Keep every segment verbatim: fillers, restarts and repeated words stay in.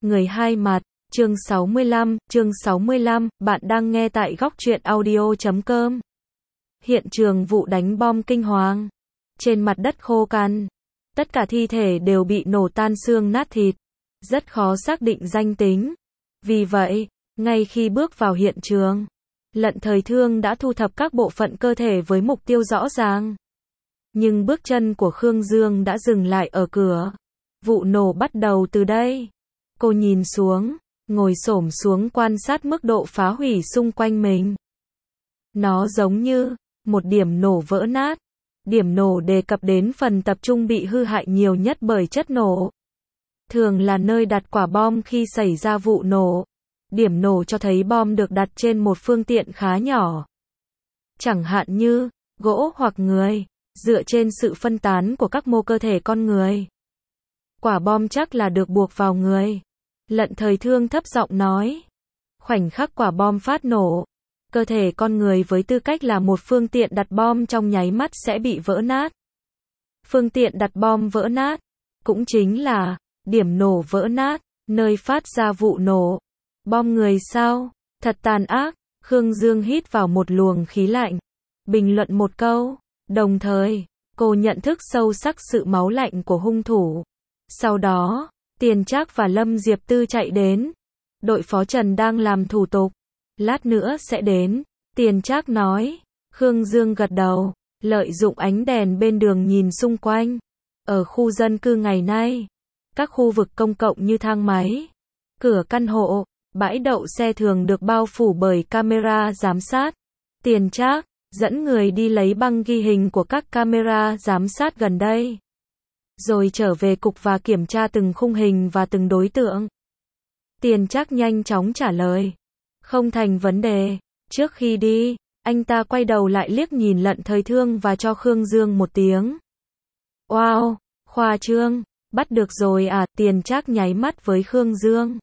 Người hai mặt, chương sáu mươi lăm, chương sáu mươi lăm, bạn đang nghe tại góc truyện audio chấm com. Hiện trường vụ đánh bom kinh hoàng. Trên mặt đất khô cằn, tất cả thi thể đều bị nổ tan xương nát thịt, rất khó xác định danh tính. Vì vậy, ngay khi bước vào hiện trường, Lận Thời Thương đã thu thập các bộ phận cơ thể với mục tiêu rõ ràng. Nhưng bước chân của Khương Dương đã dừng lại ở cửa. Vụ nổ bắt đầu từ đây. Cô nhìn xuống, ngồi xổm xuống quan sát mức độ phá hủy xung quanh mình. Nó giống như một điểm nổ vỡ nát. Điểm nổ đề cập đến phần tập trung bị hư hại nhiều nhất bởi chất nổ. Thường là nơi đặt quả bom khi xảy ra vụ nổ. Điểm nổ cho thấy bom được đặt trên một phương tiện khá nhỏ. Chẳng hạn như gỗ hoặc người, dựa trên sự phân tán của các mô cơ thể con người. Quả bom chắc là được buộc vào người. Lận Thời Thương thấp giọng nói. Khoảnh khắc quả bom phát nổ, cơ thể con người với tư cách là một phương tiện đặt bom trong nháy mắt sẽ bị vỡ nát. Phương tiện đặt bom vỡ nát, cũng chính là điểm nổ vỡ nát, nơi phát ra vụ nổ. Bom người sao? Thật tàn ác. Khương Dương hít vào một luồng khí lạnh, bình luận một câu. Đồng thời, cô nhận thức sâu sắc sự máu lạnh của hung thủ. Sau đó, Tiền Trác và Lâm Diệp Tư chạy đến. Đội phó Trần đang làm thủ tục. Lát nữa sẽ đến. Tiền Trác nói. Khương Dương gật đầu, lợi dụng ánh đèn bên đường nhìn xung quanh. Ở khu dân cư ngày nay, các khu vực công cộng như thang máy, cửa căn hộ, bãi đậu xe thường được bao phủ bởi camera giám sát. Tiền Trác dẫn người đi lấy băng ghi hình của các camera giám sát gần đây, rồi trở về cục và kiểm tra từng khung hình và từng đối tượng. Tiền Trác nhanh chóng trả lời. Không thành vấn đề. Trước khi đi, anh ta quay đầu lại liếc nhìn Lận Thời Thương và cho Khương Dương một tiếng. Wow, khoa trương, bắt được rồi à? Tiền Trác nháy mắt với Khương Dương,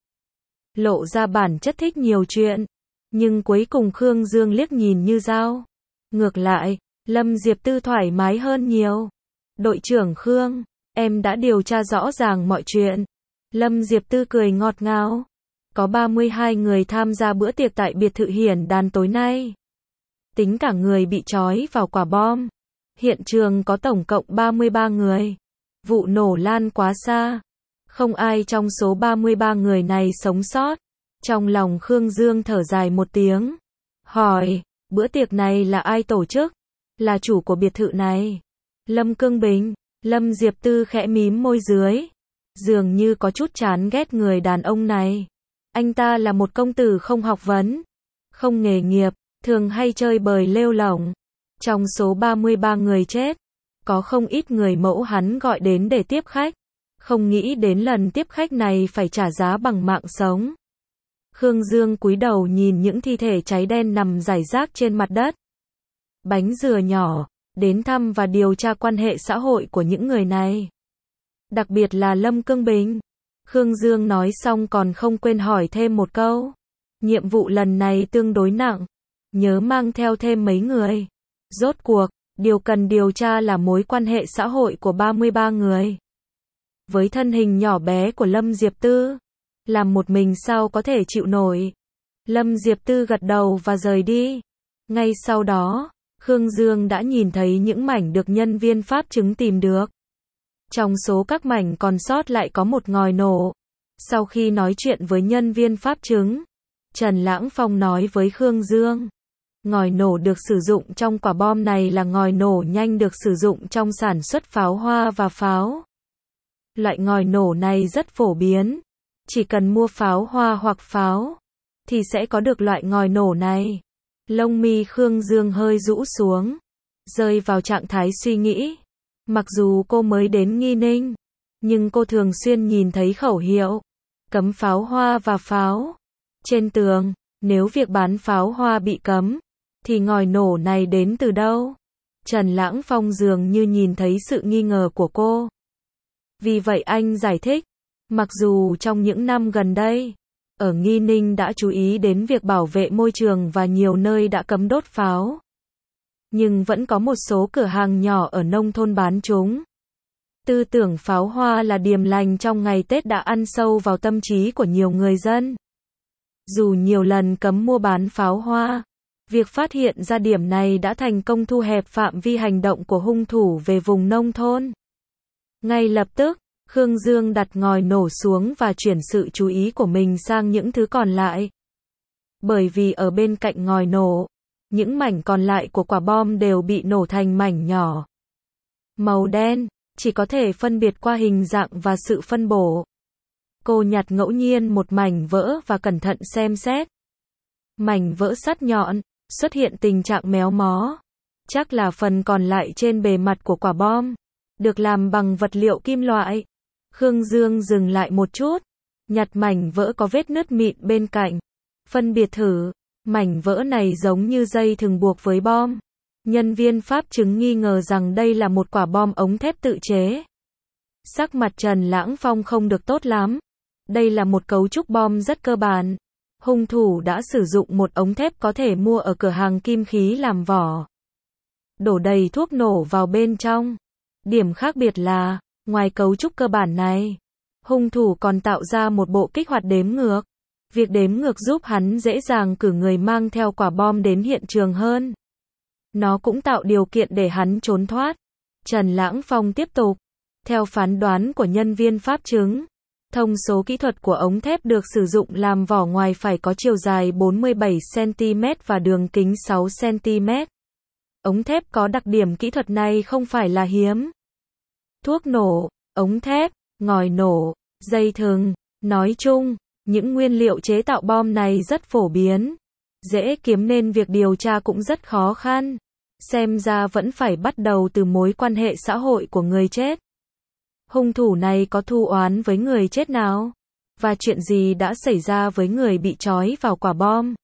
lộ ra bản chất thích nhiều chuyện. Nhưng cuối cùng Khương Dương liếc nhìn như dao. Ngược lại, Lâm Diệp Tư thoải mái hơn nhiều. Đội trưởng Khương, em đã điều tra rõ ràng mọi chuyện. Lâm Diệp Tư cười ngọt ngào. Có ba mươi hai người tham gia bữa tiệc tại biệt thự Hiển Đàn tối nay. Tính cả người bị trói vào quả bom, hiện trường có tổng cộng ba mươi ba người. Vụ nổ lan quá xa, không ai trong số ba mươi ba người này sống sót. Trong lòng Khương Dương thở dài một tiếng, hỏi, bữa tiệc này là ai tổ chức? Là chủ của biệt thự này. Lâm Cương Bình. Lâm Diệp Tư khẽ mím môi dưới, dường như có chút chán ghét người đàn ông này. Anh ta là một công tử không học vấn, không nghề nghiệp, thường hay chơi bời lêu lổng. Trong số ba mươi ba người chết, có không ít người mẫu hắn gọi đến để tiếp khách. Không nghĩ đến lần tiếp khách này phải trả giá bằng mạng sống. Khương Dương cúi đầu nhìn những thi thể cháy đen nằm rải rác trên mặt đất. Bánh dừa nhỏ, đến thăm và điều tra quan hệ xã hội của những người này. Đặc biệt là Lâm Cương Bình. Khương Dương nói xong còn không quên hỏi thêm một câu. Nhiệm vụ lần này tương đối nặng, nhớ mang theo thêm mấy người. Rốt cuộc, điều cần điều tra là mối quan hệ xã hội của ba mươi ba người. Với thân hình nhỏ bé của Lâm Diệp Tư, làm một mình sao có thể chịu nổi. Lâm Diệp Tư gật đầu và rời đi. Ngay sau đó, Khương Dương đã nhìn thấy những mảnh được nhân viên pháp chứng tìm được. Trong số các mảnh còn sót lại có một ngòi nổ. Sau khi nói chuyện với nhân viên pháp chứng, Trần Lãng Phong nói với Khương Dương, ngòi nổ được sử dụng trong quả bom này là ngòi nổ nhanh được sử dụng trong sản xuất pháo hoa và pháo. Loại ngòi nổ này rất phổ biến. Chỉ cần mua pháo hoa hoặc pháo, thì sẽ có được loại ngòi nổ này. Lông mi Khương Dương hơi rũ xuống, rơi vào trạng thái suy nghĩ. Mặc dù cô mới đến Nghi Ninh, nhưng cô thường xuyên nhìn thấy khẩu hiệu cấm pháo hoa và pháo trên tường. Nếu việc bán pháo hoa bị cấm, thì ngòi nổ này đến từ đâu? Trần Lãng Phong dường như nhìn thấy sự nghi ngờ của cô. Vì vậy anh giải thích, mặc dù trong những năm gần đây, ở Nghi Ninh đã chú ý đến việc bảo vệ môi trường và nhiều nơi đã cấm đốt pháo, nhưng vẫn có một số cửa hàng nhỏ ở nông thôn bán chúng. Tư tưởng pháo hoa là điềm lành trong ngày Tết đã ăn sâu vào tâm trí của nhiều người dân. Dù nhiều lần cấm mua bán pháo hoa, việc phát hiện ra điểm này đã thành công thu hẹp phạm vi hành động của hung thủ về vùng nông thôn. Ngay lập tức, Khương Dương đặt ngòi nổ xuống và chuyển sự chú ý của mình sang những thứ còn lại. Bởi vì ở bên cạnh ngòi nổ, những mảnh còn lại của quả bom đều bị nổ thành mảnh nhỏ. Màu đen, chỉ có thể phân biệt qua hình dạng và sự phân bổ. Cô nhặt ngẫu nhiên một mảnh vỡ và cẩn thận xem xét. Mảnh vỡ sắc nhọn, xuất hiện tình trạng méo mó. Chắc là phần còn lại trên bề mặt của quả bom, được làm bằng vật liệu kim loại. Khương Dương dừng lại một chút, nhặt mảnh vỡ có vết nứt mịn bên cạnh. Phân biệt thử, mảnh vỡ này giống như dây thừng buộc với bom. Nhân viên pháp chứng nghi ngờ rằng đây là một quả bom ống thép tự chế. Sắc mặt Trần Lãng Phong không được tốt lắm. Đây là một cấu trúc bom rất cơ bản. Hung thủ đã sử dụng một ống thép có thể mua ở cửa hàng kim khí làm vỏ. Đổ đầy thuốc nổ vào bên trong. Điểm khác biệt là, ngoài cấu trúc cơ bản này, hung thủ còn tạo ra một bộ kích hoạt đếm ngược. Việc đếm ngược giúp hắn dễ dàng cử người mang theo quả bom đến hiện trường hơn. Nó cũng tạo điều kiện để hắn trốn thoát. Trần Lãng Phong tiếp tục. Theo phán đoán của nhân viên pháp chứng, thông số kỹ thuật của ống thép được sử dụng làm vỏ ngoài phải có chiều dài bốn mươi bảy xăng ti mét và đường kính sáu xăng ti mét. Ống thép có đặc điểm kỹ thuật này không phải là hiếm. Thuốc nổ, ống thép, ngòi nổ, dây thừng, nói chung, những nguyên liệu chế tạo bom này rất phổ biến, dễ kiếm nên việc điều tra cũng rất khó khăn. Xem ra vẫn phải bắt đầu từ mối quan hệ xã hội của người chết. Hung thủ này có thù oán với người chết nào? Và chuyện gì đã xảy ra với người bị trói vào quả bom?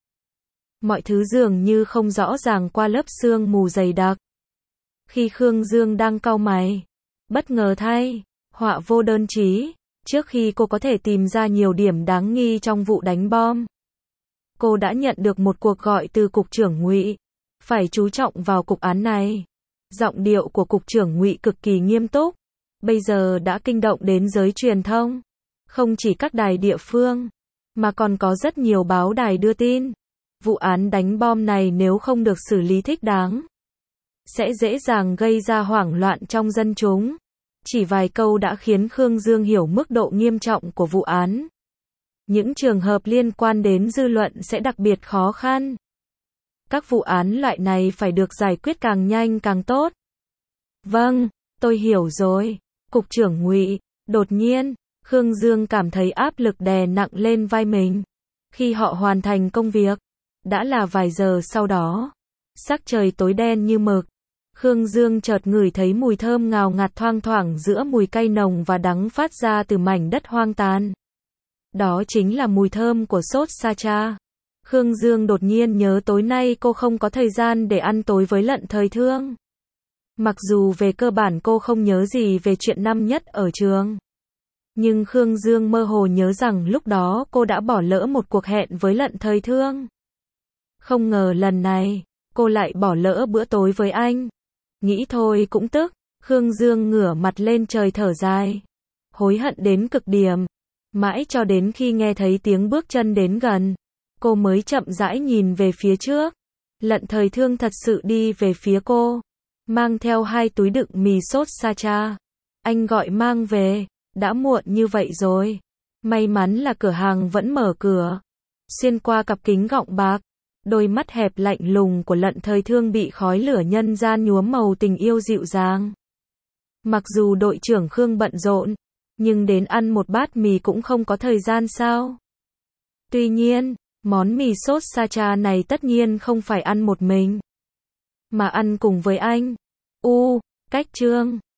Mọi thứ dường như không rõ ràng qua lớp sương mù dày đặc. Khi Khương Dương đang cau mày, bất ngờ thay, họa vô đơn chí, trước khi cô có thể tìm ra nhiều điểm đáng nghi trong vụ đánh bom, cô đã nhận được một cuộc gọi từ Cục trưởng Ngụy. Phải chú trọng vào cục án này. Giọng điệu của Cục trưởng Ngụy cực kỳ nghiêm túc. Bây giờ đã kinh động đến giới truyền thông. Không chỉ các đài địa phương, mà còn có rất nhiều báo đài đưa tin. Vụ án đánh bom này nếu không được xử lý thích đáng, sẽ dễ dàng gây ra hoảng loạn trong dân chúng. Chỉ vài câu đã khiến Khương Dương hiểu mức độ nghiêm trọng của vụ án. Những trường hợp liên quan đến dư luận sẽ đặc biệt khó khăn. Các vụ án loại này phải được giải quyết càng nhanh càng tốt. Vâng, tôi hiểu rồi. Cục trưởng Ngụy. Đột nhiên, Khương Dương cảm thấy áp lực đè nặng lên vai mình. Khi họ hoàn thành công việc, đã là vài giờ sau đó. Sắc trời tối đen như mực. Khương Dương chợt ngửi thấy mùi thơm ngào ngạt thoang thoảng giữa mùi cay nồng và đắng phát ra từ mảnh đất hoang tàn. Đó chính là mùi thơm của sốt sa cha. Khương Dương đột nhiên nhớ tối nay cô không có thời gian để ăn tối với Lận Thời Thương. Mặc dù về cơ bản cô không nhớ gì về chuyện năm nhất ở trường, nhưng Khương Dương mơ hồ nhớ rằng lúc đó cô đã bỏ lỡ một cuộc hẹn với Lận Thời Thương. Không ngờ lần này, cô lại bỏ lỡ bữa tối với anh. Nghĩ thôi cũng tức, Khương Dương ngửa mặt lên trời thở dài. Hối hận đến cực điểm. Mãi cho đến khi nghe thấy tiếng bước chân đến gần, cô mới chậm rãi nhìn về phía trước. Lận Thời Thương thật sự đi về phía cô, mang theo hai túi đựng mì sốt sa cha. Anh gọi mang về, đã muộn như vậy rồi. May mắn là cửa hàng vẫn mở cửa. Xuyên qua cặp kính gọng bạc, đôi mắt hẹp lạnh lùng của Lận Thời Thương bị khói lửa nhân gian nhuốm màu tình yêu dịu dàng. Mặc dù đội trưởng Khương bận rộn, nhưng đến ăn một bát mì cũng không có thời gian sao? Tuy nhiên, món mì sốt sa cha này tất nhiên không phải ăn một mình, mà ăn cùng với anh. U, cách chương